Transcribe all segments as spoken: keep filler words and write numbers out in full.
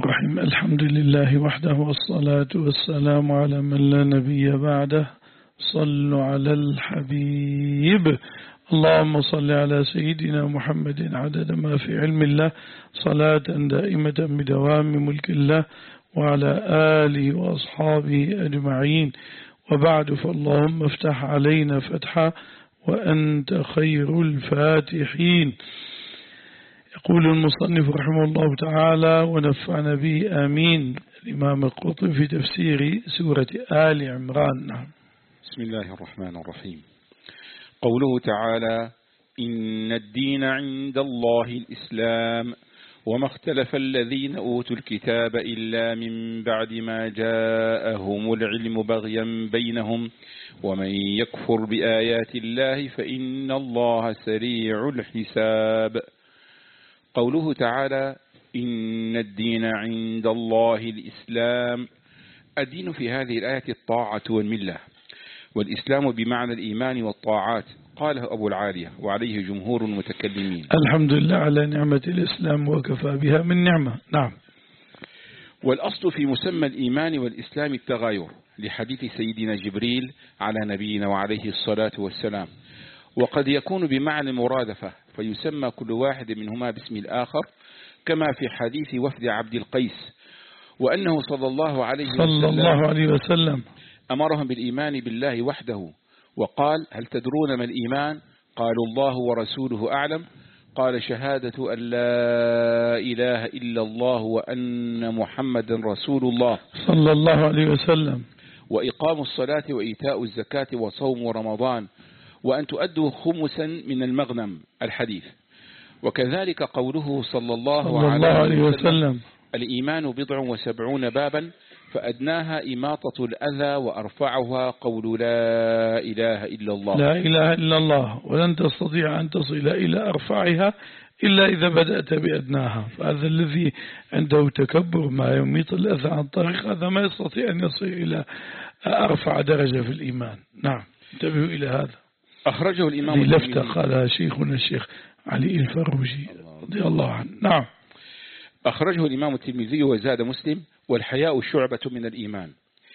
الرحيم. الحمد لله وحده والصلاة والسلام على من لا نبي بعده. صلوا على الحبيب. اللهم صل على سيدنا محمد عدد ما في علم الله، صلاة دائمة بدوام ملك الله، وعلى آله وأصحابه أجمعين. وبعد، فاللهم افتح علينا فتحا وأنت خير الفاتحين. يقول المصنف رحمه الله تعالى ونفعنا به آمين. الإمام القرطبي في تفسير سورة آل عمران. نعم. بسم الله الرحمن الرحيم. قوله تعالى: إن الدين عند الله الإسلام وما اختلف الذين أوتوا الكتاب إلا من بعد ما جاءهم العلم بغيا بينهم ومن يكفر بآيات الله فإن الله سريع الحساب. قوله تعالى: إن الدين عند الله الإسلام. الدين في هذه الآية الطاعة والملة، والإسلام بمعنى الإيمان والطاعات، قاله أبو العالية وعليه جمهور المتكلمين. الحمد لله على نعمة الإسلام وكفى بها من نعمة. نعم. والأصل في مسمى الإيمان والإسلام التغاير، لحديث سيدنا جبريل على نبينا وعليه الصلاة والسلام، وقد يكون بمعنى المرادفة فيسمى كل واحد منهما باسم الآخر، كما في حديث وفد عبد القيس، وأنه صلى الله عليه وسلم, صلى الله عليه وسلم أمرهم بالإيمان بالله وحده، وقال: هل تدرون ما الإيمان؟ قالوا: الله ورسوله أعلم. قال: شهادة أن لا إله إلا الله وأن محمد رسول الله صلى الله عليه وسلم، وإقام الصلاة وإيتاء الزكاة وصوم رمضان وأن تؤدوا خمسا من المغنم. الحديث. وكذلك قوله صلى الله, صلى الله عليه وسلم, وسلم: الإيمان بضع وسبعون بابا فأدناها إماطة الأذى وأرفعها قول لا إله إلا الله. لا إله إلا الله، ولن تستطيع أن تصل إلى أرفعها إلا إذا بدأت بأدناها. فهذا الذي عنده تكبر ما يميط الأذى عن طريق هذا ما يستطيع أن يصل إلى أرفع درجة في الإيمان. نعم، انتبهوا إلى هذا. أخرجه الإمام لفتة قالها شيخنا الشيخ علي الفروجي رضي الله عنه. نعم. أخرجه الإمام الترمذي وزاد مسلم: والحياء شعبة من الإيمان.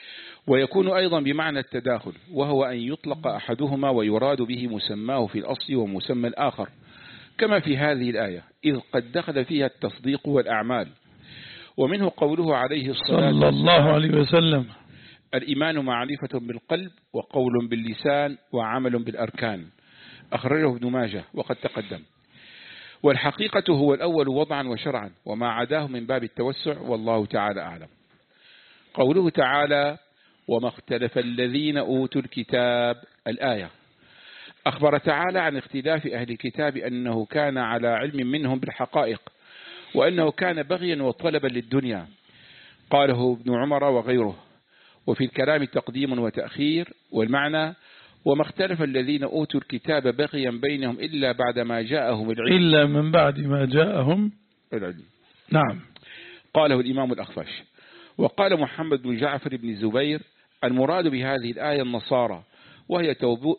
ويكون أيضا بمعنى التداخل، وهو أن يطلق أحدهما ويراد به مسماه في الأصل ومسمى الآخر، كما في هذه الآية إذ قد دخل فيها التصديق والأعمال. ومنه قوله عليه الصلاة والسلام صلى الله عليه وسلم: الإيمان معرفة بالقلب وقول باللسان وعمل بالأركان. أخرجه ابن ماجه وقد تقدم. والحقيقة هو الأول وضعا وشرعا، وما عداه من باب التوسع، والله تعالى أعلم. قوله تعالى: وما اختلف الذين أوتوا الكتاب. الآية. أخبر تعالى عن اختلاف أهل الكتاب أنه كان على علم منهم بالحقائق، وأنه كان بغيا وطلبا للدنيا، قاله ابن عمر وغيره. وفي الكلام تقديم وتأخير، والمعنى: وما اختلف الذين أوتوا الكتاب بغيا بينهم إلا بعد ما جاءهم العلم إلا من بعد ما جاءهم العلم. نعم. قاله الإمام الأخفش. وقال محمد بن جعفر بن الزبير: المراد بهذه الآية النصارى، وهي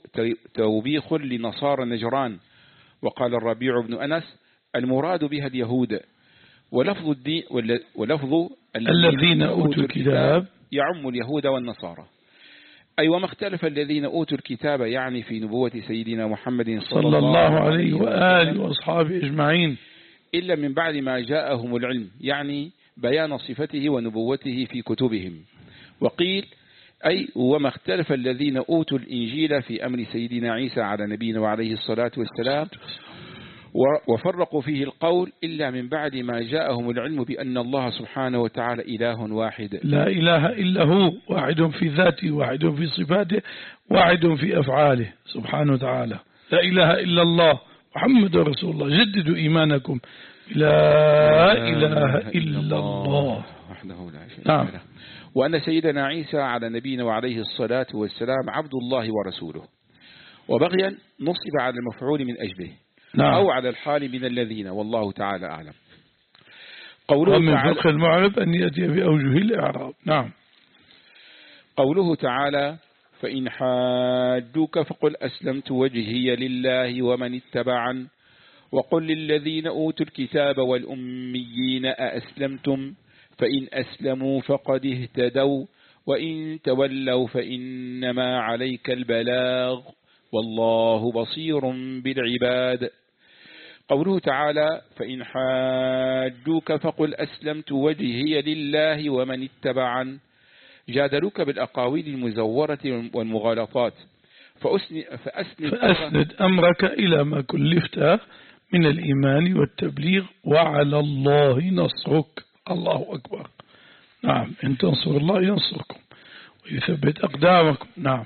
توبيخ لنصارى نجران. وقال الربيع بن أنس: المراد بها اليهود. ولفظ الدين ولفظ الذين أوتوا الكتاب يعم اليهود والنصارى. أي وما اختلف الذين أوتوا الكتاب، يعني في نبوة سيدنا محمد صلى, صلى الله عليه وآله وأصحابه أجمعين، إلا من بعد ما جاءهم العلم، يعني بيان صفته ونبوته في كتبهم. وقيل: أي وما اختلف الذين أوتوا الإنجيل في أمر سيدنا عيسى على نبينا وعليه الصلاة والسلام، وفرقوا فيه القول إلا من بعد ما جاءهم العلم بأن الله سبحانه وتعالى إله واحد، لا إله إلا هو، واحد في ذاته، واحد في صفاته، واحد في أفعاله سبحانه وتعالى. لا إله إلا الله محمد رسول الله. جددوا إيمانكم. لا إله إلا الله وحده لا شريك له. نعم. وأن سيدنا عيسى على نبينا وعليه الصلاة والسلام عبد الله ورسوله. وبغيا نصب على المفعول من أجله، نعم، أو على الحال من الذين، والله تعالى أعلم. قوله من فقه المعرب أن يأتي بأوجه الإعراب. نعم. قوله تعالى: فإن حاجوك فقل أسلمت وجهي لله ومن اتبعن وقل للذين أوتوا الكتاب والأميين أأسلمتم فإن أسلموا فقد اهتدوا وإن تولوا فإنما عليك البلاغ والله بصير بالعباد. قوله تعالى فإن حاجوك فقل أسلمت وجهي لله ومن اتبعن، جادلوك بالأقاويل المزورة والمغالطات، فأسند, فأسند, فأسند أمرك إلى ما كلفت من الإيمان والتبليغ وعلى الله نصرك. الله أكبر. نعم، إن تنصر الله ينصركم ويثبت أقدامكم. نعم.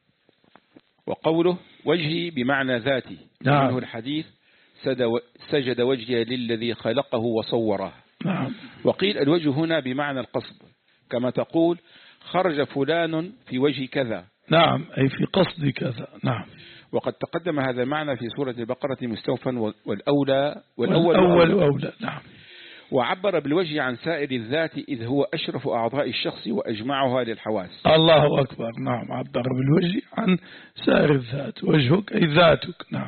وقوله وجهي بمعنى ذاتي، نعم. منه الحديث سجد وجهي للذي خلقه وصوره. نعم. وقيل الوجه هنا بمعنى القصد، كما تقول خرج فلان في وجه كذا. نعم، أي في قصد كذا. نعم. وقد تقدم هذا المعنى في سورة البقرة مستوفا والأولى والأول أولى. أولى. نعم. وعبر بالوجه عن سائر الذات إذ هو أشرف أعضاء الشخص وأجمعها للحواس. الله أكبر. نعم، عبر بالوجه عن سائر الذات، وجهك أي ذاتك. نعم.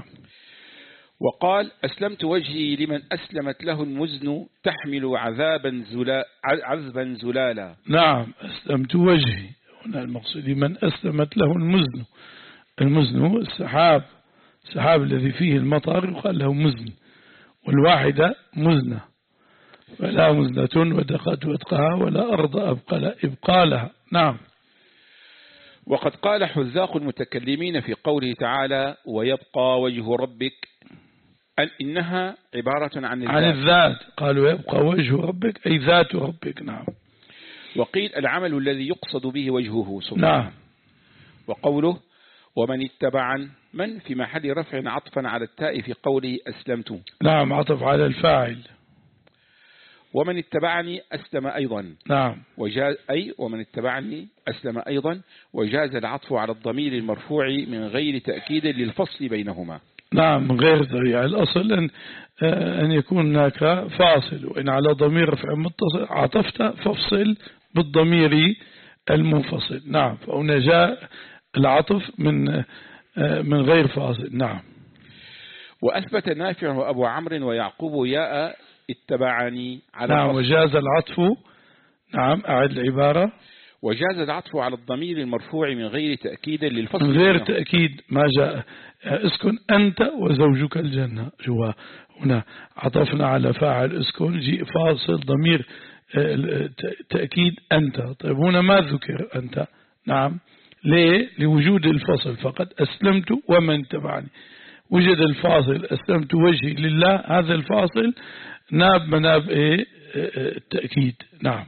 وقال أسلمت وجهي لمن أسلمت له المزن تحمل عذابا زلا عذبا زلالا. نعم، أسلمت وجهي هنا المقصود من أسلمت له المزن. المزن السحاب، السحاب الذي فيه المطر يقال له مزن، والواحدة مزنة، فلا مزنة ودقت واتقها ولا أرض أبقى, إبقى لها. نعم. وقد قال حذاق المتكلمين في قوله تعالى ويبقى وجه ربك إنها عبارة عن الذات. عن الذات، قالوا يبقى وجه ربك أي ذات ربك. نعم. وقيل العمل الذي يقصد به وجهه سبحانه. نعم. وقوله ومن اتبع من في محل رفع عطفا على التاء في قوله أسلمت. نعم، عطف على الفاعل. ومن اتبعني أسلم أيضا. نعم. وجاز أي ومن اتبعني أسلم أيضا، وجاز العطف على الضمير المرفوع من غير تأكيد للفصل بينهما. نعم، من غير ذريعة. الأصل أن, أن يكون هناك فاصل، وإن على ضمير رفع متصل عطفت فافصل بالضمير المنفصل. نعم، فهنا جاء العطف من من غير فاصل. نعم. وأثبت نافع وأبو عمرو ويعقوب ياء اتبعني على نعم، الفصل. وجاز العطف. نعم، أعد العبارة. وجاز العطف على الضمير المرفوع من غير تأكيد للفصل. من غير تأكيد ما جاء. اسكن أنت وزوجك الجنة، جوا هنا عطفنا على فاعل اسكن، جيء فاصل ضمير تأكيد أنت. طيب هنا ما ذكر أنت. نعم، ليه؟ لوجود الفصل فقط. أسلمت ومن تبعني، وجد الفاصل أسلمت وجهي لله، هذا الفاصل ناب مناب إيه؟ التأكيد. نعم.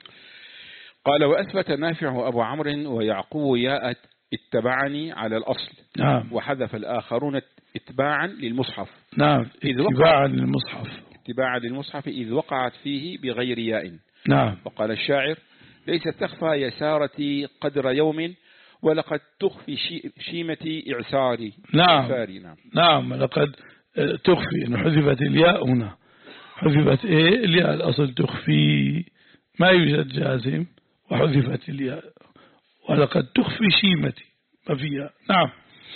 قال وأثبت نافع وأبو عمرو ويعقوب ياء اتبعني على الأصل. نعم. وحذف الآخرون اتباعا للمصحف. نعم، اتباعا للمصحف. اتباعا للمصحف إذ وقعت فيه بغير ياء. نعم. وقال الشاعر ليست تخفى يسارتي قدر يوم ولقد تخفي شيمتي إعساري. نعم. إعساري. نعم. نعم، لقد تخفي، إنه حذفت الياء هنا، حذفت إيه الياء، الأصل تخفي، ما يوجد جازم وحذفت الياء، ولقد تخفي شيمتي ما فيها. نعم.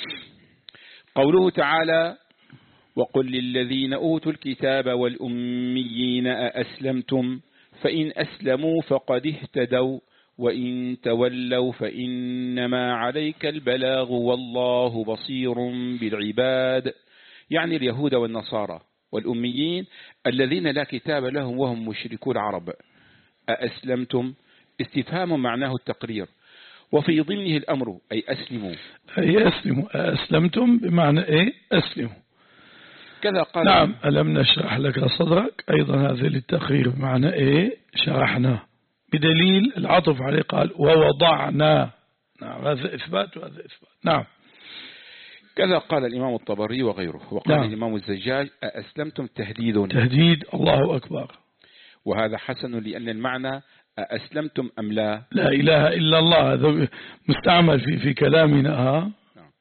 قوله تعالى وقل للذين أوتوا الكتاب والأميين أأسلمتم فإن أسلموا فقد اهتدوا وإن تولوا فإنما عليك البلاغ والله بصير بالعباد، يعني اليهود والنصارى والأميين الذين لا كتاب لهم وهم مشركو العرب. أأسلمتم استفهام معناه التقرير، وفي ضمنه الأمر أي أسلموا. أي أسلموا. أسلمتم بمعنى إيه؟ أسلموا. كذا قال. نعم. ألم نشرح لك صدرك، أيضا هذا للتقرير بمعنى إيه؟ شرحنا، بدليل العطف عليه قال ووضعنا. نعم، هذا إثبات وهذا إثبات. نعم. كذا قال الإمام الطبري وغيره. وقال نعم. الإمام الزجاج أأسلمتم تهديد. تهديد. الله أكبر. وهذا حسن لأن المعنى أأسلمتم أم لا. لا إله إلا الله، هذا مستعمل في في كلامنا. ها.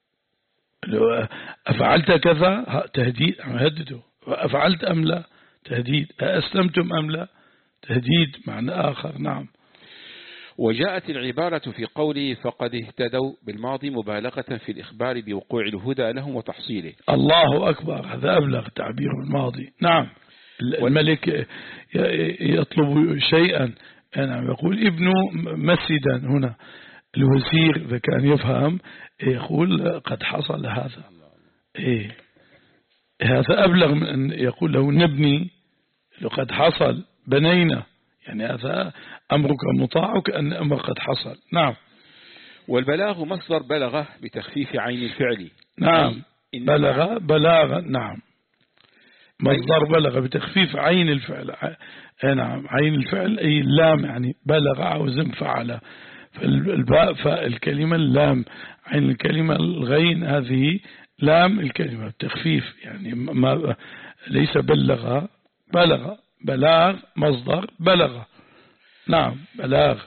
نعم. أفعلت كذا تهديد، هدده. أفعلت أم لا تهديد. أسلمتم أم لا تهديد معنى آخر. نعم. وجاءت العبارة في قوله فقد اهتدوا بالماضي مبالغة في الإخبار بوقوع الهدى لهم وتحصيله. الله أكبر، هذا أبلغ تعبير الماضي. نعم. الملك يطلب شيئا، نعم، يقول ابن مسجدا هنا. الوزير إذا كان يفهم يقول قد حصل هذا، إيه هذا أبلغ من أن يقول له نبني، قد حصل بنينا، يعني هذا أمرك مطاعك أن أمر قد حصل. نعم. والبلاغ مصدر بلغ بتخفيف عين الفعل. نعم بلغ بلاغا، نعم مصدر بلغ بتخفيف عين الفعل. نعم عين الفعل أي اللام، يعني بلغ وزن فعل، فالباء فاء الكلمة، اللام عين الكلمة، الغين هذه لام الكلمة بتخفيف، يعني ما ليس بلغ، بلغ، بلاغ مصدر بلغ. نعم بلاغ.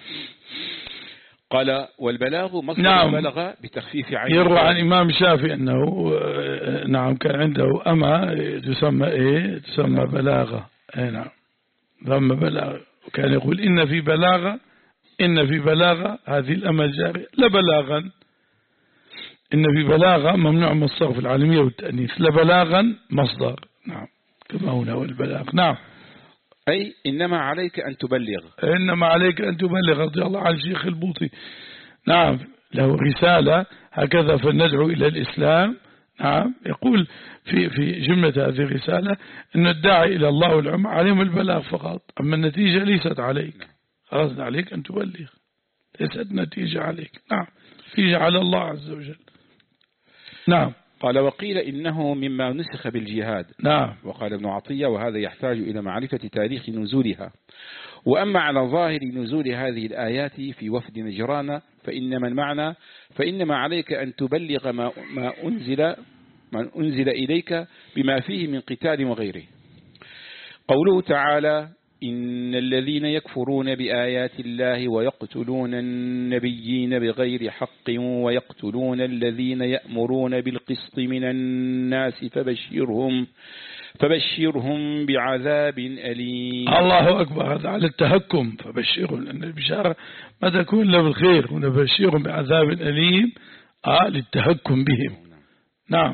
قال والبلاغ مصدر نعم. بلغ بتخفيف عين. يروى عن إمام الشافعي أنه نعم كان عنده أما تسمى إيه تسمى بلاغة. نعم ثم بلاغة، وكان يقول إن في بلاغة، إن في بلاغة هذه الأمة الجارية لبلاغا، إن في بلاغة ممنوع من الصرف العالمية والتأنيث، لبلاغا مصدر. نعم كما هنا والبلاغ. نعم أي إنما عليك أن تبلغ، إنما عليك أن تبلغ. رضي الله عن الشيخ البوطي، نعم له رسالة هكذا فندعو إلى الإسلام. نعم يقول في في جملة هذه الرسالة أن الداعي إلى الله والعلم عليهم البلاغ فقط، أما النتيجة ليست عليك، خلاص عليك أن تبلغ، ليست نتيجة عليك. نعم نتيجة على الله عز وجل. نعم. قال وقيل إنه مما نسخ بالجهاد. نعم. وقال ابن عطية وهذا يحتاج إلى معرفة تاريخ نزولها. وأما على ظاهر نزول هذه الآيات في وفد نجران فإنما المعنى فإنما عليك أن تبلغ ما, ما أنزل ما أنزل إليك بما فيه من قتال وغيره. قوله تعالى إن الذين يكفرون بآيات الله ويقتلون النبيين بغير حق ويقتلون الذين يأمرون بالقسط من الناس فبشرهم فبشرهم بعذاب أليم. الله أكبر. هذا على التهكم، فبشرهم، لأن البشارة ما تكون إلا بالخير، ونبشرهم بعذاب أليم آه للتهكم بهم. نعم.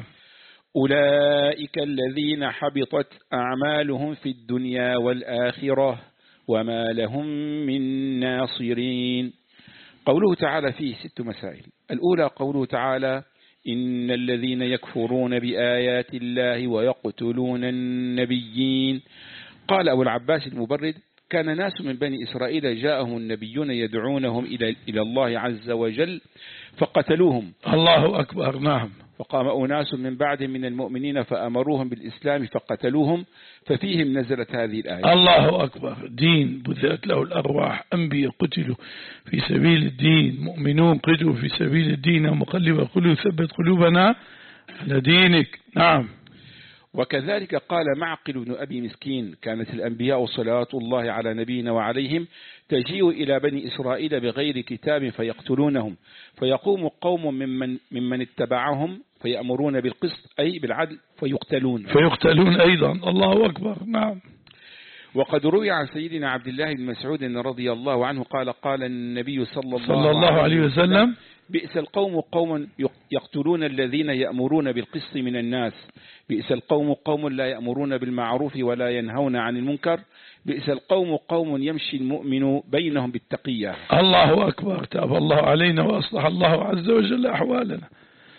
أولئك الذين حبطت أعمالهم في الدنيا والآخرة وما لهم من ناصرين. قوله تعالى فيه ست مسائل. الأولى قوله تعالى إن الذين يكفرون بآيات الله ويقتلون النبيين. قال أبو العباس المبرد كان ناس من بني إسرائيل جاءهم النبيون يدعونهم إلى إلى الله عز وجل فقتلوهم. الله أكبر. نعم. فقام أناس من بعد من المؤمنين فأمروهم بالإسلام فقتلوهم، ففيهم نزلت هذه الآية. الله أكبر. دين بذلت له الأرواح، أنبياء قتلوا في سبيل الدين، مؤمنون قتلوا في سبيل الدين، مقلب القلوب ثبت قلوبنا على دينك. نعم. وكذلك قال معقل بن أبي مسكين كانت الأنبياء صلوات الله على نبينا وعليهم تجيء إلى بني إسرائيل بغير كتاب فيقتلونهم، فيقوم قوم ممن, ممن اتبعهم فيأمرون بالقسط أي بالعدل فيقتلون فيقتلون أيضا. الله أكبر. نعم. وقد روي عن سيدنا عبد الله بن مسعود رضي الله عنه قال قال النبي صلى الله, صلى الله عليه وسلم بئس القوم قوم يقتلون الذين يأمرون بالقسط من الناس، بئس القوم قوم لا يأمرون بالمعروف ولا ينهون عن المنكر، بئس القوم قوم يمشي المؤمن بينهم بالتقية. الله أكبر. تاب الله علينا وأصلح الله عز وجل أحوالنا.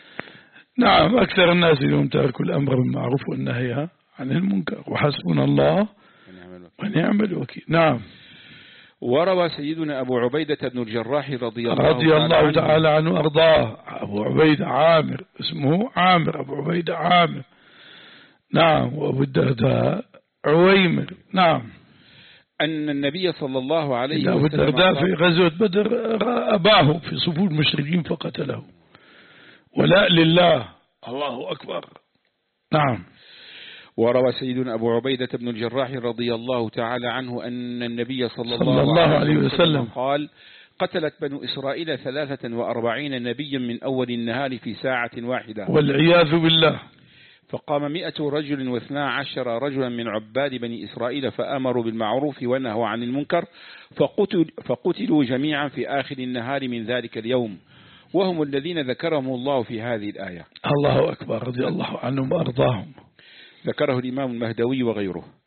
نعم. أكثر الناس اليوم تركوا الأمر بالمعروف والنهي عن المنكر، وحسبنا الله ونعم الوكيل. نعم. وروى سيدنا أبو عبيدة بن الجراح رضي الله, رضي الله تعالى عنه وأرضاه. أبو عبيدة عامر، اسمه عامر، أبو عبيدة عامر. نعم. وأبو الدرداء عويمر. نعم. أن النبي صلى الله عليه وسلم أبو الدرداء في غزوة بدر أباه في صفوف المشركين فقتله، ولا لله. الله أكبر. نعم. وروى سيدنا أبو عبيدة بن الجراح رضي الله تعالى عنه أن النبي صلى الله, صلى الله عليه وسلم قال قتلت بنو إسرائيل ثلاثة وأربعين نبيا من أول النهار في ساعة واحدة والعياذ بالله. فقام مئة رجل واثنا عشر رجلا من عباد بني إسرائيل فأمروا بالمعروف ونهوا عن المنكر فقتل فقتلوا جميعا في آخر النهار من ذلك اليوم، وهم الذين ذكرهم الله في هذه الآية. الله أكبر. رضي الله عنهم وأرضاهم. ذكره الإمام المهدوي وغيره.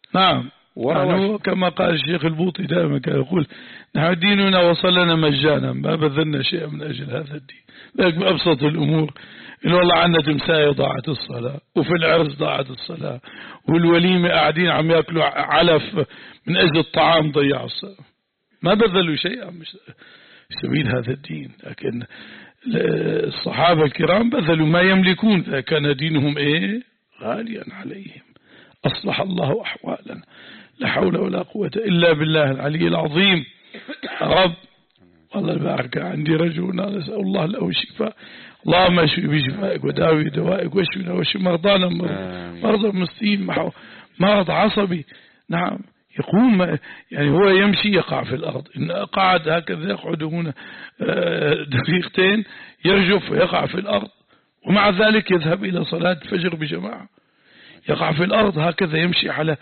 نعم. يعني كما قال الشيخ البوطي دائما كان يقول نحن ديننا وصلنا مجانا ما بذلنا شيئا من أجل هذا الدين. لكن بأبسط الأمور إن والله عنا تمساية ضاعت الصلاة، وفي العرس ضاعت الصلاة، والوليمة قاعدين عم يأكلوا علف من أجل الطعام ضيعوا الصلاة، ما بذلوا شيئا مش سبيل هذا الدين. لكن الصحابة الكرام بذلوا ما يملكون، كان دينهم إيه غاليا عليهم. أصلح الله أحوالنا، لا حول ولا قوة إلا بالله العلي العظيم. رب والله البارك عندي رجل نسأل الله له الشفاء، اللهم اشفي بشفائك وداوي دوائك واشفنا واشفي مرضانا مرضى المسلمين مرض عصبي. نعم يقوم يعني هو يمشي يقع في الأرض، إن قعد هكذا يقعد هنا دقيقتين يرجف ويقع في الأرض، ومع ذلك يذهب إلى صلاة الفجر بجماعة. يقع في الأرض هكذا يمشي على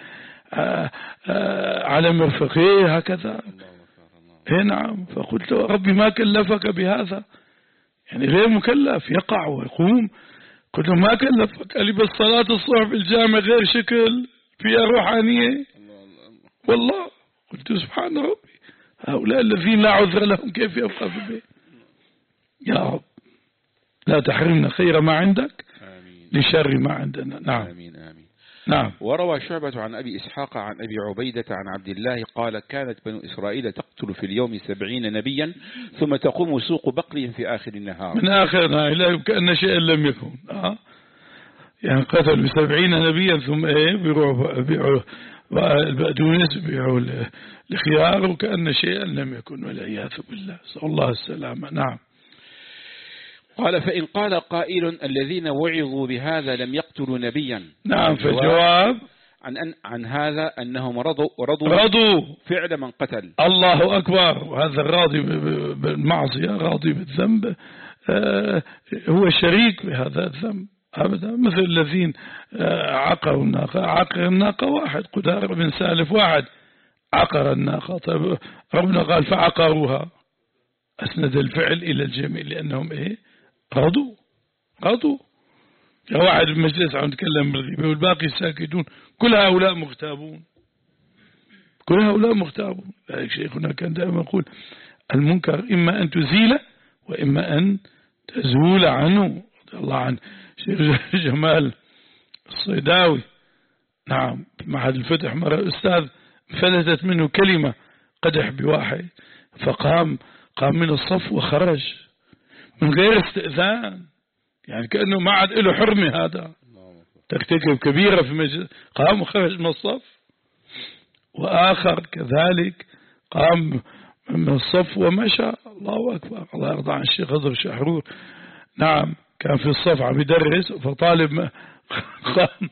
على مرفقيه هكذا. نعم. فقلت ربي ما كلفك بهذا، يعني غير مكلف يقع ويقوم. قلت ما كلفك؟ قال لي بس صلاة الصبح في الجامع غير شكل فيها روحانية والله. قلت سبحان ربي، هؤلاء الذين لا عذر لهم كيف يبقى في البيت؟ يا رب لا تحرمنا خير ما عندك لشر ما عندنا. نعم. آمين آمين. نعم. وروى شعبة عن أبي إسحاق عن أبي عبيدة عن عبد الله قال كانت بنو إسرائيل تقتل في اليوم سبعين نبيا ثم تقوم سوق بقرهم في آخر النهار. من آخر النهار لا كأن شيء لم يكن. آه. يعني قتلوا سبعين نبيا ثم إيه بيروحوا بيعوا البقدونس بيعوا الخيار وكأن شيئا لم يكن والعياذ بالله، صلى الله السلامة. نعم. قال فإن قال قائل الذين وعظوا بهذا لم يقتلوا نبيا. نعم. فالجواب عن أن عن هذا أنهم رضوا رضوا, رضوا فعل من قتل. الله أكبر. وهذا الراضي بالمعصية راضي بالذنب هو شريك بهذا الذنب أبدا. مثل الذين عقروا الناقة، عقر الناقة واحد، قدار بن سالف واحد عقر الناقة. طيب ربنا قال فعقروها، أسند الفعل إلى الجميع لأنهم إيه رضوا رضوا. واحد بالمجلس عم يتكلم بالغيبة والباقي ساكتون، كل هؤلاء مغتابون، كل هؤلاء مغتابون. لذلك شيخنا كان دائما يقول المنكر إما أن تزيله وإما أن تزول عنه. رضي الله عن شيخ جمال الصيداوي. نعم. معهد الفتح مرة أستاذ فلتت منه كلمة قدح بواحد فقام قام من الصف وخرج من غير استئذان، يعني كأنه ما عاد له حرمة، هذا ترتكب كبيرة في مجلس، قام وخرج من الصف. وآخر كذلك قام من الصف ومشى. الله أكبر. الله يرضى عن الشيخ خضر شحرور. نعم. كان في الصف عم يدرس فطالب قام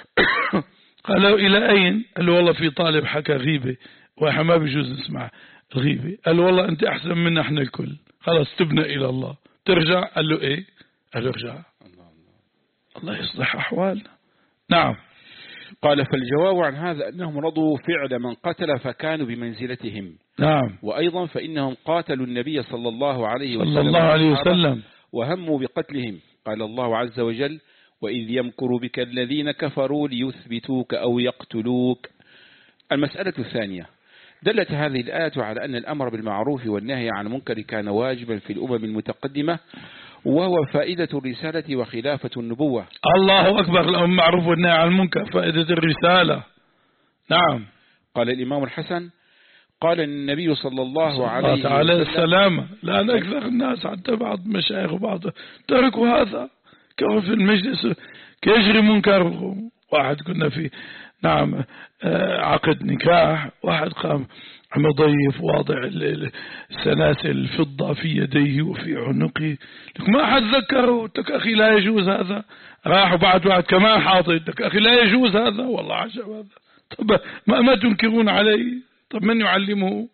قال له إلى أين؟ قال له والله في طالب حكى غيبة وإحنا ما بيجوز نسمع الغيبة. قال له والله أنت أحسن منا إحنا الكل، خلاص تبنى إلى الله ترجع. قال له إيه؟ قال له ارجع. الله يصلح أحوالنا. نعم. قال فالجواب عن هذا أنهم رضوا فعل من قتل فكانوا بمنزلتهم. نعم. وأيضا فإنهم قاتلوا النبي صلى الله عليه وسلم, صلى الله عليه وسلم وهموا بقتلهم. قال الله عز وجل وإذ يمكر بك الذين كفروا ليثبتوك أو يقتلوك. المسألة الثانية، دلت هذه الآية على أن الأمر بالمعروف والنهي عن المنكر كان واجبا في الأمم المتقدمة، وهو فائدة الرسالة وخلافة النبوة. الله أكبر. الأمر بالمعروف والنهي عن المنكر فائدة الرسالة. نعم. قال الإمام الحسن قال النبي صلى الله عليه وسلم عليه السلام لأن أكثر الناس حتى بعض مشايخ وبعض تركوا هذا كما في المجلس كيجري منكر. واحد كنا في نعم عقد نكاح، واحد قام عم يضيف واضع السلاسل الفضة في يديه وفي عنقه، لك ما حد ذكره. لك أخي لا يجوز هذا. راح وبعد واحد كمان حاطط، لك أخي لا يجوز هذا. والله عجب هذا. طب ما, ما تنكرون عليه؟ طب من يعلمه؟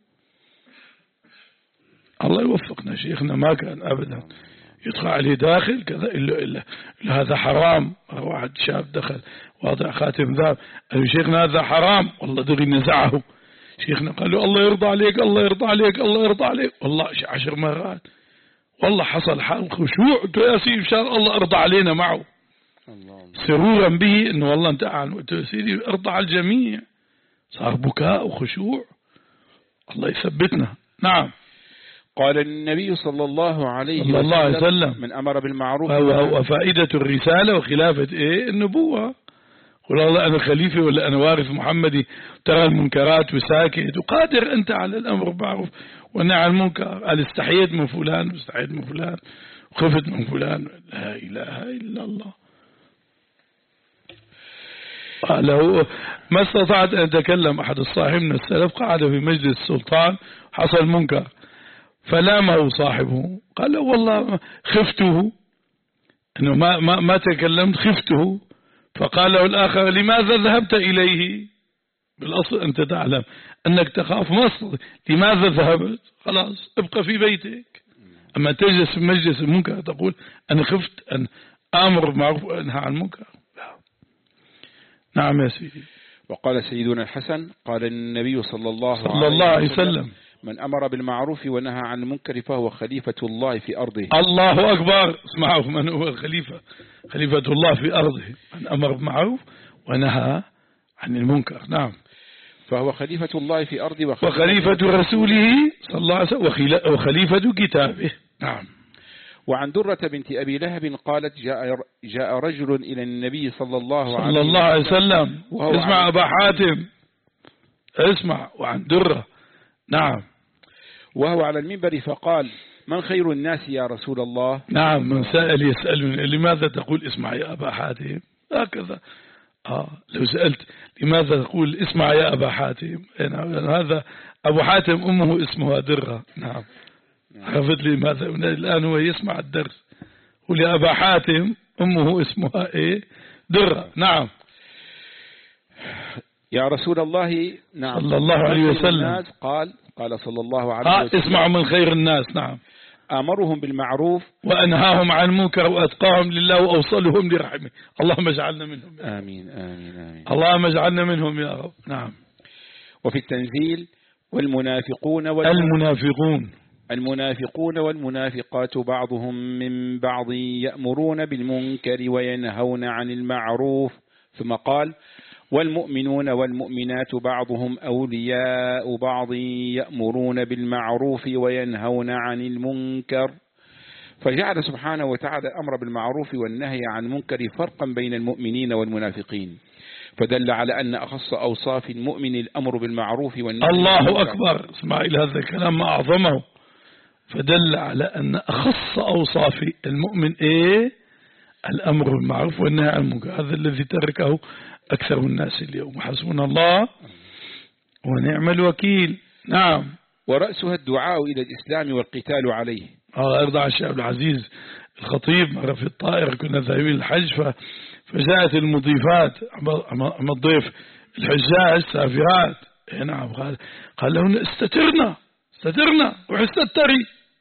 الله يوفقنا. شيخنا ما كان أبدا يدخل عليه داخل كذا إلا, إلا, إلا هذا حرام. واحد شاب دخل واضع خاتم ذهب، قال شيخنا هذا حرام، والله دغي نزعه. شيخنا قال له الله يرضى عليك الله يرضى عليك الله يرضى عليك. والله عشر مرات والله حصل حال خشوع. يا سيدي إن شاء الله ارضى علينا معه سرورا به انه والله انت أعلم. سيدي ارضى على الجميع. صار بكاء وخشوع. الله يثبتنا. نعم. قال النبي صلى الله عليه صلى الله عليه وسلم من أمر بالمعروف وفائدة الرسالة وخلافة إيه النبوة. قل الله أنا خليفة ولا أنا وارث محمدي، ترى المنكرات وساكت وقادر أنت على الأمر بالمعروف والنهي عن المنكر. قال استحييت من فلان واستحييت من فلان وخفت من فلان. لا إله إلا الله. قال له ما استطعت أن أتكلم. أحد الصاحب من السلف قعد في مجلس السلطان حصل منكر فلامه صاحبه، قال له والله خفته أنه ما, ما, ما تكلمت خفته. فقال له الآخر لماذا ذهبت إليه؟ بالأصل أنت تعلم أنك تخاف مصر، لماذا ذهبت؟ خلاص ابقى في بيتك. أما تجلس في مجلس المنكر تقول أنا خفت أن آمر بالمعروف وأنهى عن المنكر. نعم يا سيدي. وقال سيدنا الحسن قال النبي صلى الله, صلى الله عليه وسلم من أمر بالمعروف ونهى عن المنكر فهو خليفة الله في أرضه. الله أكبر. اسمعوا من هو الخليفة؟ خليفة الله في أرضه من أمر بالمعروف ونهى عن المنكر. نعم. فهو خليفة الله في أرضه وخليفة, وخليفة رسوله صلى الله عليه وسلم وخليفة كتابه. نعم. وعن درة بنت أبي لهب قالت جاء, جاء رجل إلى النبي صلى الله عليه, صلى الله عليه وسلم. اسمع أبا حاتم اسمع. وعن درة. نعم. وهو على المنبر فقال من خير الناس يا رسول الله؟ نعم. من سأل يسألني لماذا تقول اسمع يا أبا حاتم هكذا. آه لو سألت لماذا تقول اسمع يا أبا حاتم، هذا أبو حاتم أمه اسمها درة. نعم. عرفت لي ماذا الآن هو يسمع الدرس. ولي أبا حاتم أمه اسمها إيه درة. نعم. يا رسول الله. نعم. صلى الله عليه وسلم. قال قال صلى الله عليه آه وسلم اسمعوا من خير الناس. نعم. أمرهم بالمعروف وأنهاهم عن المنكر وأتقاهم لله وأوصلهم لرحمه. اللهم اجعلنا منهم. آمين آمين آمين. اللهم اجعلنا منهم يا رب. نعم. وفي التنزيل والمنافقون المنافقون المنافقون والمنافقات بعضهم من بعض يأمرون بالمنكر وينهون عن المعروف. ثم قال والمؤمنون والمؤمنات بعضهم أولياء بعض يأمرون بالمعروف وينهون عن المنكر. فجعل سبحانه وتعالى الأمر بالمعروف والنهي عن المنكر فرقا بين المؤمنين والمنافقين، فدل على أن أخص أوصاف المؤمن الأمر بالمعروف والنهي. الله أكبر. اسمع إلى هذا الكلام ما أعظمه. فدل على أن أخص أوصاف المؤمن إيه؟ الأمر بالمعروف والنهي عن المنكر. هذا الذي تركه أكثر الناس اليوم. حسبنا الله ونعم الوكيل. نعم. ورأسها الدعاء إلى الإسلام والقتال عليه. الله يرضى عن الشيخ عبد العزيز الخطيب مرة في الطائرة كنا ذاهبين الحج فجاءت المضيفات أما الضيف الحجاج سافرات. نعم. قال قال لهن استترنا استترنا وحستتري.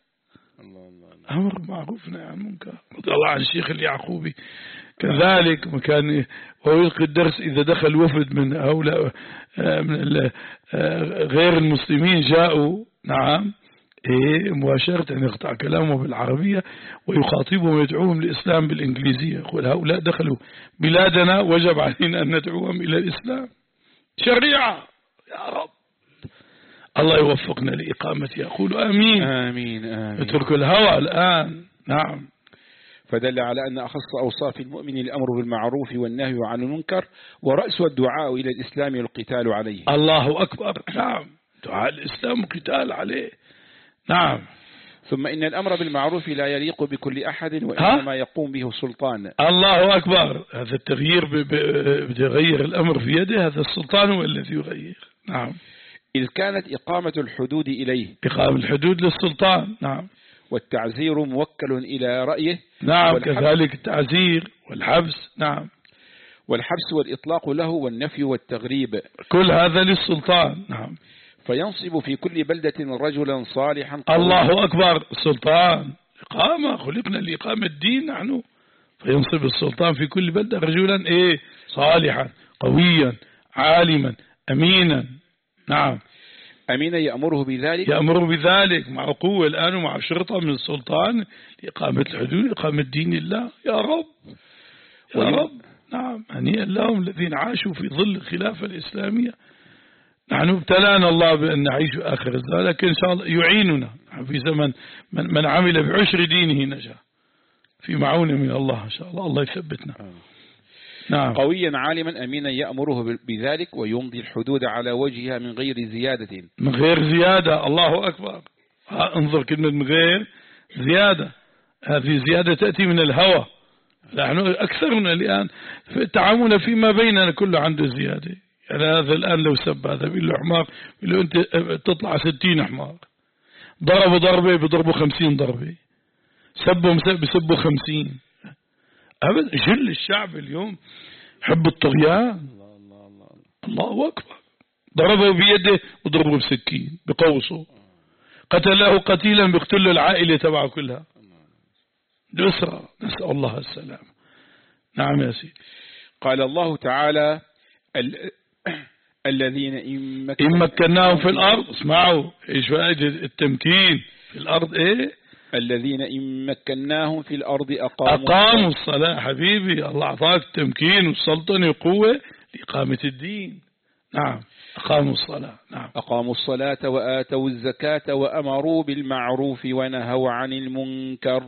أمر معروف نهي عن المنكر. رضي الله عن الشيخ اليعقوبي كذلك مكان ويلقي الدرس إذا دخل وفد من هؤلاء من غير المسلمين جاءوا. نعم. إيه مباشرة أن يقطع كلامه بالعربية ويخاطبهم ويدعوهم للإسلام بالإنجليزية. يقول هؤلاء دخلوا بلادنا وجب علينا أن ندعوهم إلى الإسلام شريعة. يا رب الله يوفقنا لإقامتها. يقول آمين آمين آمين. اترك الهوى الآن. نعم. فدل على أن أخص أوصاف المؤمن الأمر بالمعروف والنهي عن المنكر ورأس الدعاء إلى الإسلام والقتال عليه. الله أكبر. نعم. دعاء الإسلام والقتال عليه. نعم. ثم إن الأمر بالمعروف لا يليق بكل أحد وإنما يقوم به السلطان. الله أكبر. هذا التغيير بيغير الأمر في يده. هذا السلطان هو الذي يغير. نعم. إذ كانت إقامة الحدود إليه. إقامة الحدود للسلطان. نعم. والتعزير موكل إلى رأيه. نعم. كذلك التعزير والحبس. نعم. والحبس والإطلاق له والنفي والتغريب كل هذا للسلطان. نعم. فينصب في كل بلدة رجلا صالحا. الله أكبر. السلطان إقامة خلقنا لإقامة الدين نحن. فينصب السلطان في كل بلدة رجلا إيه صالحا قويا عالما أمينا. نعم. أمينا يأمره بذلك. يأمره بذلك مع قوة الآن ومع شرطة من السلطان لإقامة الحدود إقامة دين الله. يا رب يا رب. نعم. هنيئا لهم الذين عاشوا في ظل الخلافة الإسلامية. نحن ابتلانا الله بأن نعيش آخر الزمان، لكن إن شاء الله يعيننا في زمن من, من عمل بعشر دينه نجا، في معونة من الله إن شاء الله، الله يثبتنا. نعم. قويا عالما أمينا يأمره بذلك ويمضي الحدود على وجهها من غير زيادة. من غير زيادة، الله أكبر. انظر كلمة من غير زيادة، هذه زيادة تأتي من الهوى. نحن أكثرنا الآن في تعاملنا فيما بيننا كله عنده زيادة. يعني هذا الآن لو سب هذا بيقول له حمار، بيقول له أنت تطلع ستين حمار. ضربوا ضربة بضربوا خمسين ضربة، سبوا بسبوا خمسين. أبدا جل الشعب اليوم حب الطغيان. الله, الله, الله, الله أكبر. ضربه بيده وضربه بسكين بقوسه، قتله قتيلا بيقتل العائلة تبعه كلها. الأسرة، نسأل الله السلام. نعم يا سيدي. قال الله تعالى ال... الذين إن, مكن... إن مكناهم في الأرض، اسمعوا إيش فائدة التمكين في الأرض؟ إيه؟ الذين إن مكناهم في الأرض أقاموا, أقاموا الصلاة. حبيبي الله أعطاك التمكين والسلطنة وقوة لإقامة الدين. نعم، أقاموا الصلاة. نعم، أقاموا الصلاة وآتوا الزكاة وأمروا بالمعروف ونهوا عن المنكر.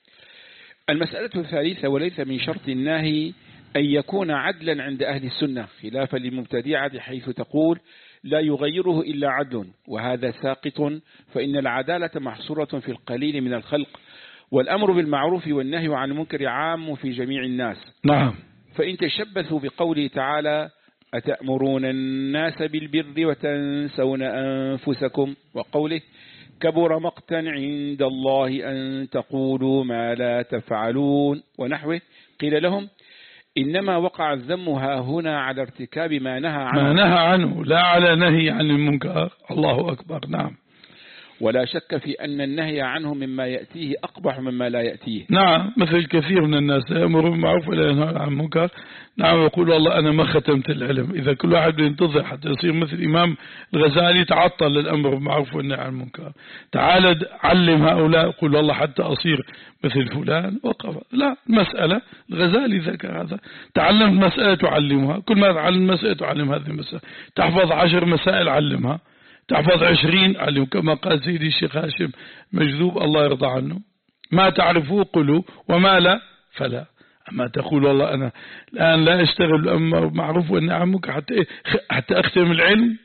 المسألة الثالثة، وليس من شرط الناهي أن يكون عدلا عند أهل السنة، خلافا للمبتدعة حيث تقول لا يغيره إلا عدل، وهذا ساقط، فإن العدالة محصورة في القليل من الخلق، والأمر بالمعروف والنهي عن المنكر عام في جميع الناس. نعم. فإن تشبثوا بقوله تعالى أتأمرون الناس بالبر وتنسون أنفسكم، وقوله كبر مقتا عند الله أن تقولوا ما لا تفعلون ونحوه، قيل لهم إنما وقع الذم ها هنا على ارتكاب ما نهى عنه ما نهى عنه، لا على نهي عن المنكر. الله أكبر. نعم. ولا شك في أن النهي عنه مما يأتيه أقبح مما لا يأتيه. نعم، مثل كثير من الناس يأمر بالمعروف ولا ينهى عن المنكر. نعم، يقول والله أنا ما ختمت العلم. إذا كل واحد ينتظر حتى يصير مثل الإمام الغزالي تعطل للأمر بالمعروف والنهي عن المنكر، تعال علم هؤلاء، قل والله حتى أصير مثل فلان وقف. لا، مسألة الغزالي ذكر هذا، تعلم مسألة تعلمها، كل ما تعلم مسألة تعلم هذه المسألة، تحفظ عشر مسائل علمها، تحفظ عشرين علم، كما قال سيدي الشيخ هاشم مجذوب الله يرضى عنه، ما تعرفوه قلوا وما لا فلا. أما تقول والله أنا الآن لا أشتغل الأمر معروف والنهي عن المنكر حتى حتى أختم العلم،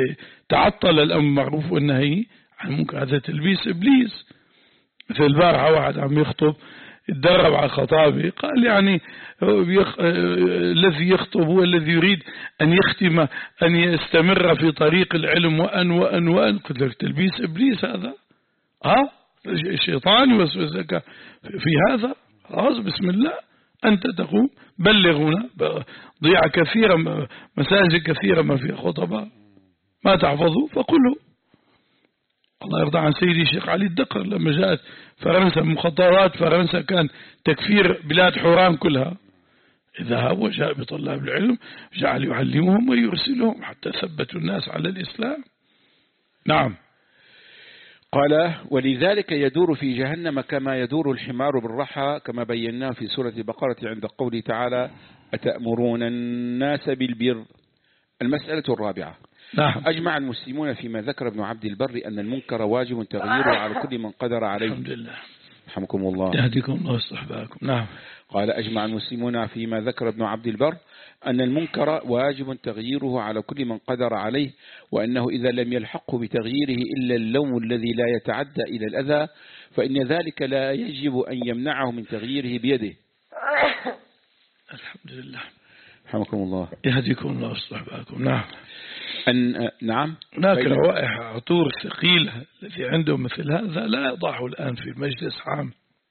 تعطل الأمر معروف والنهي عن المنكر، هذا تلبيس إبليس. مثل البارحة واحد عم يخطب اتدرب على الخطابة، قال يعني يخ... الذي يخطب هو الذي يريد أن يختم أن يستمر في طريق العلم وأن وأن وأن. قلت لك تلبيس إبليس هذا. ها الشيطان يوسوسك في هذا. خلاص بسم الله، أنت تقوم بلغنا ضيعة كثيرة، مساجد كثيرة ما فيها خطباء، ما تحفظوا فقلوا. الله يرضى عن سيدي الشيخ علي الدقر لما جاءت فرنسا مخطرات فرنسا كان تكفير بلاد حوران كلها، ذهب وجاء بطلاب العلم جعل يعلمهم ويرسلهم حتى ثبتوا الناس على الإسلام. نعم. قال ولذلك يدور في جهنم كما يدور الحمار بالرحى، كما بيناه في سورة البقرة عند قوله تعالى أتأمرون الناس بالبر. المسألة الرابعة. نعم. أجمع المسلمون فيما ذكر ابن عبد البر أن المنكر واجب تغييره على كل من قدر عليه. الحمد لله. رحمكم الله. يهديكم الله ويصلحكم. نعم. قال أجمع المسلمون فيما ذكر ابن عبد البر أن المنكر واجب تغييره على كل من قدر عليه، وأنه إذا لم يلحقه بتغييره إلا اللوم الذي لا يتعدى إلى الأذى فإن ذلك لا يجب أن يمنعه من تغييره بيده. الحمد لله. رحمكم الله. يهديكم الله ويصلحكم. نعم. أن نعم. هناك روائح عطور ثقيلة الذي عنده مثل هذا لا يضعه الآن في مجلس عام.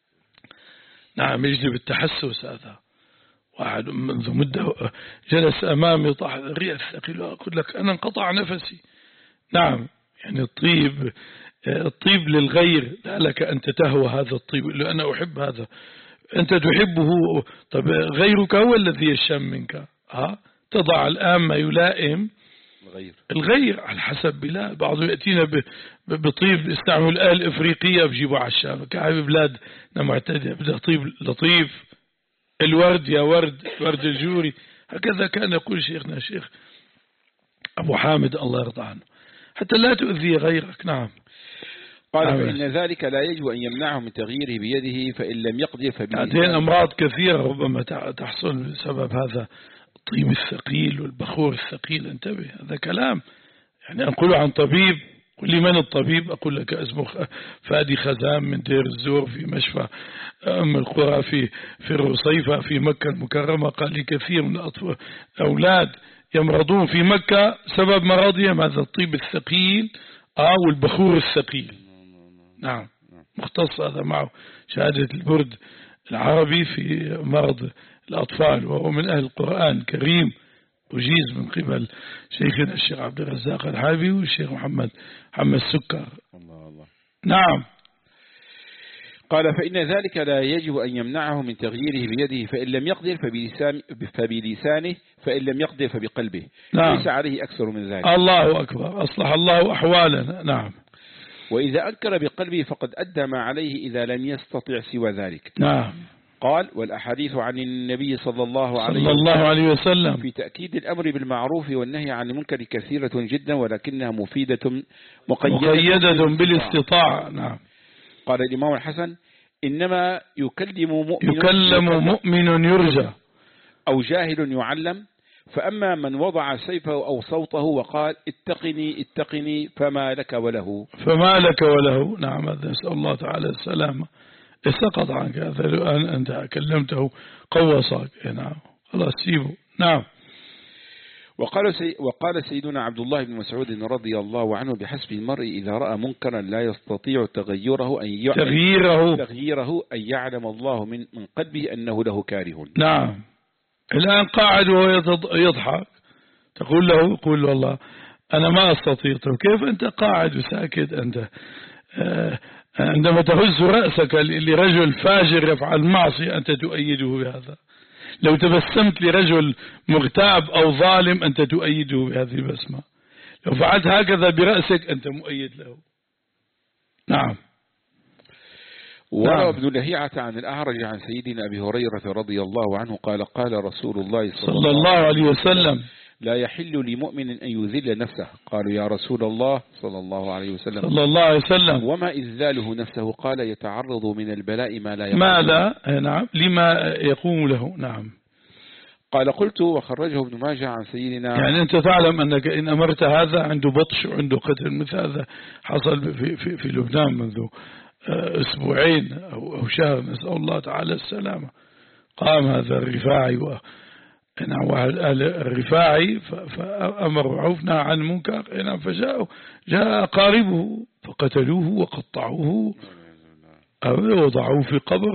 نعم، يجلب التحسس. هذا واحد منذ مدة جلس أمامي طاح الريح الثقيل، أقول لك أنا انقطع نفسي. نعم، يعني الطيب الطيب للغير، لا لك أن تتهوى هذا الطيب، إلا أنا أحب هذا، أنت تحبه، طب غيرك هو الذي يشم منك. ها تضع الآن ما يلائم الغير الغير على حسب بلاد. بعضهم يأتينا بطيب يستعمل الآلة الإفريقية بجيبوا على الشام كعب بلاد معتدلة، بدأ طيب لطيف، الورد يا ورد ورد الجوري، هكذا كان يقول شيخنا الشيخ أبو حامد الله يرضى عنه، حتى لا تؤذي غيرك. نعم. قال فإن ذلك لا يجب أن يمنعه من تغييره بيده فإن لم يقدر فبلسانه. هذه أمراض كثيرة ربما تحصل بسبب هذا الطيب الثقيل والبخور الثقيل. انتبه، هذا كلام يعني أنقله عن طبيب. قل لي من الطبيب؟ أقول لك اسمه فادي خزام من دير الزور في مشفى أم القرى في في الرصيفة في مكة المكرمة. قال لي كثير من الأولاد يمرضون في مكة سبب مرضهم هذا الطيب الثقيل أو البخور الثقيل. نعم، مختص هذا معه شهادة البرد العربي في مرض الأطفال، وهو من أهل القرآن الكريم، وجيز من قبل شيخنا الشيخ عبد الرزاق الحابي والشيخ محمد محمد السكر. الله الله. نعم. قال فإن ذلك لا يجب أن يمنعه من تغييره بيده فإن لم يقدر فبلسان فبلسانه فإن لم يقدر فبقلبه. نعم. ليس عليه أكثر من ذلك. الله أكبر، أصلح الله أحوالنا. نعم. وإذا أنكر بقلبه فقد أدى ما عليه إذا لم يستطع سوى ذلك. نعم. قال والأحاديث عن النبي صلى الله عليه صلى الله عليه وسلم في تأكيد الأمر بالمعروف والنهي عن المنكر كثيرة جدا ولكنها مفيدة مقيدة, مقيدة بالاستطاعة. نعم. قال الإمام الحسن إنما يكلم مؤمن يكلم مؤمن يرجى أو جاهل يعلم، فأما من وضع سيفه أو صوته وقال اتقني اتقني فما لك وله فما لك وله. نعم، هذا نسأل الله تعالى السلامة. سقط عنك هذا الآن أنت كلمته قوصك. نعم، خلاص سيبه. نعم. وقال, سي وقال سيدنا عبد الله بن مسعود رضي الله عنه بحسب المرء إذا رأى منكرا لا يستطيع تغيره أن تغييره تغييره أن يعلم الله من, من قلبه أنه له كاره. نعم. الآن قاعد وهو يضحك تقول له قول والله أنا ما أستطيع. كيف أنت قاعد وساكت؟ أنت آه عندما تهز رأسك لرجل فاجر يفعل معصية أنت تؤيده بهذا. لو تبسمت لرجل مغتاب أو ظالم أنت تؤيده بهذه البسمة. لو فعلت هكذا برأسك أنت مؤيد له. نعم. وروى ابن لهيعة عن الأعرج عن سيدنا أبي هريرة رضي الله عنه قال قال رسول الله صلى, صلى الله عليه وسلم لا يحل لمؤمن أن يذل نفسه. قالوا يا رسول الله صلى الله عليه وسلم صلى الله عليه وسلم وما إذلاله نفسه؟ قال يتعرض من البلاء ما لا ما لا نعم لما يقوم له. نعم. قال قلت وخرجه ابن ماجه عن سيدنا. يعني أنت تعلم أنك إن أمرت هذا عنده بطش وعنده قتل. مثل هذا حصل في, في, في لبنان منذ أسبوعين أو شهر، نسأل الله تعالى السلامة. قام هذا الرفاعي و الرفاعي فأمر عوفنا عن المنكر فجاءوا جاء قاربه فقتلوه وقطعوه ووضعوه في قبر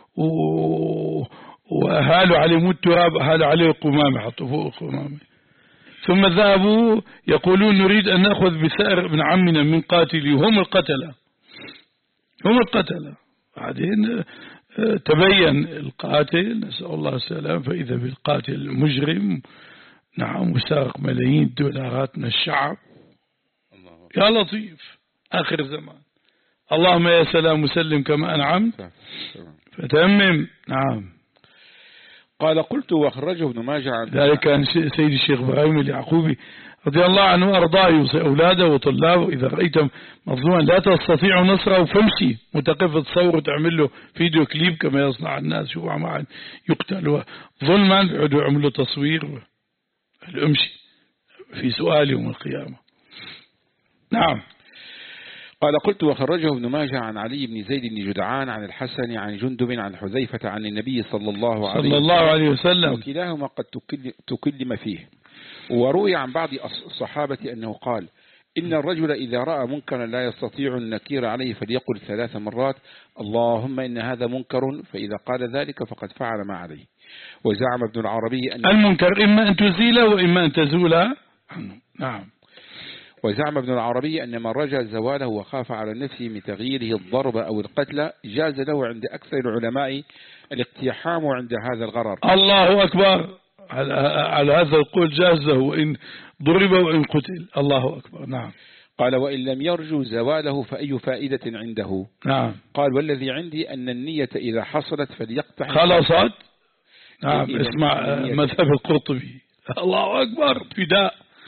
وأهالوا عليه التراب، أهالوا عليه قمامة، حطوا فوق قمامة. ثم ذهبوا يقولون نريد أن نأخذ بثأر ابن عمنا من قاتلي، هم القتلة هم القتلة. بعدين تبين القاتل نسأل الله السلام فإذا بالقاتل المجرم. نعم. وسرق ملايين الدولارات من الشعب. يا لطيف آخر زمان. اللهم يا سلام مسلم كما أنعمت فتمم. نعم. قال قلت وخرجه ابن ماجه عن ذلك كان سيد الشيخ إبراهيم اليعقوبي رضي الله عنه أرضاه يوصي أولاده وطلابه إذا رأيت مظلوما لا تستطيع نصره فامشي متقف تصور وتعمل له فيديو كليب كما يصنع الناس. شو عم يقتل ظلما يقعدوا يعملوا تصوير. امشي في سؤال يوم القيامة. نعم. قال قلت وخرجه ابن ماجه عن علي بن زيد بن جدعان عن الحسن عن جندب عن حذيفة عن النبي صلى الله عليه صلى الله عليه وسلم وكلاهما قد تكلم فيه. وروي عن بعض الصحابة أنه قال إن الرجل إذا رأى منكرا لا يستطيع النكير عليه فليقل ثلاث مرات اللهم إن هذا منكر، فإذا قال ذلك فقد فعل ما عليه. وزعم ابن العربي أن المنكر إما أن تزيله وإما أن تزول عنه. نعم. وزعم ابن العربي أن من رجى زواله وخاف على نفسه من تغييره الضرب أو القتل جاز له عند أكثر العلماء الاقتحام عند هذا الغرر. الله أكبر. على هذا القول جازه وإن ضرب وإن قتل. الله أكبر. نعم. قال وإن لم يرجو زواله فأي فائدة عنده؟ نعم. قال والذي عندي أن النية إذا حصلت فليقتحم. خلصت. نعم. اسمع مذهب القرطبي. الله أكبر. فداء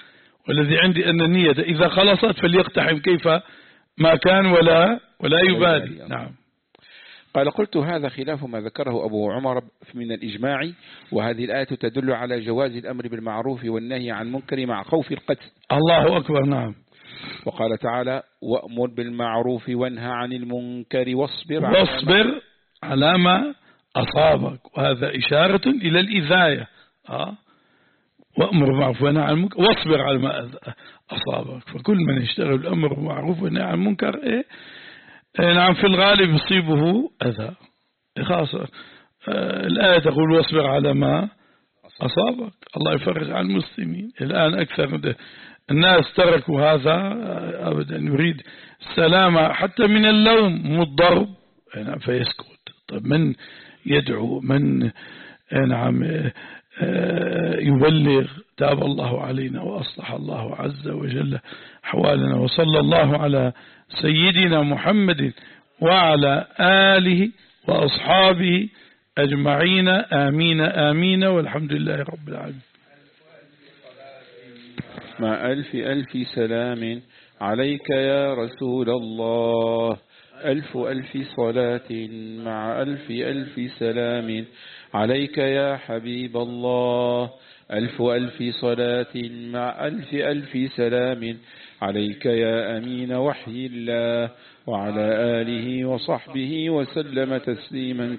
والذي عندي أن النية إذا خلصت فليقتحم كيف ما كان ولا ولا يبالي. نعم. قال قلت هذا خلاف ما ذكره أبو عمر من الإجماع، وهذه الآية تدل على جواز الأمر بالمعروف والنهي عن المنكر مع خوف القتل. الله أكبر. نعم. وقال تعالى وأمر بالمعروف وانهى عن المنكر واصبر واصبر على ما أصابك، وهذا إشارة إلى الإذاية. آه. وأمر بالمعروف وانهى عن المنكر واصبر على ما أصابك. فكل من يشتغل الأمر بالمعروف والنهي عن المنكر إيه؟ نعم في الغالب يصيبه أذى خاصة. الآية تقول واصبر على ما أصابك. الله يفرج عن المسلمين. الآن أكثر الناس تركوا هذا أبدا، يريد السلامة حتى من اللوم مو الضرب فيسكت. طيب من يدعو، من نعم يبلغ؟ تاب الله علينا وأصلح الله عز وجل حوالنا، وصلى الله على سيدنا محمد وعلى آله وأصحابه أجمعين. آمين آمين والحمد لله رب العالمين. مع ألف ألف سلام عليك يا رسول الله، ألف ألف صلاة مع ألف ألف سلام عليك يا حبيب الله، ألف ألف صلاة مع ألف ألف سلام عليك يا أمين وحي الله، وعلى آله وصحبه وسلم تسليما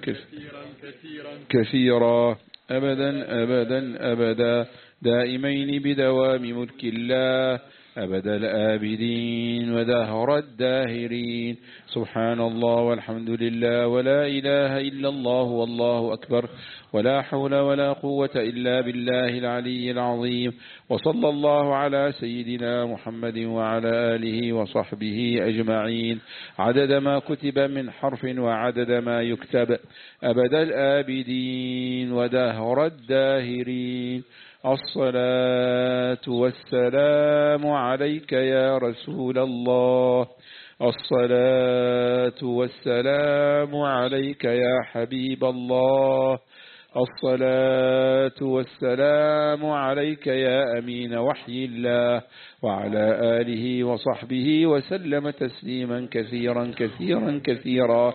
كثيرا أبدا أبدا أبدا دائمين بدوام ملك الله أبد الآبدين ودهر الداهرين. سبحان الله والحمد لله ولا إله إلا الله والله أكبر ولا حول ولا قوة إلا بالله العلي العظيم. وصلى الله على سيدنا محمد وعلى آله وصحبه أجمعين عدد ما كتب من حرف وعدد ما يكتب أبد الآبدين ودهر الداهرين. الصلاة والسلام عليك يا رسول الله، الصلاة والسلام عليك يا حبيب الله، الصلاة والسلام عليك يا أمين وحي الله، وعلى آله وصحبه وسلم تسليما كثيرا كثيرا كثيرا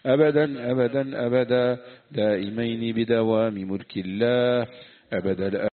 أبدا أبدا أبدا دائمين بدوام ملك الله أبدا.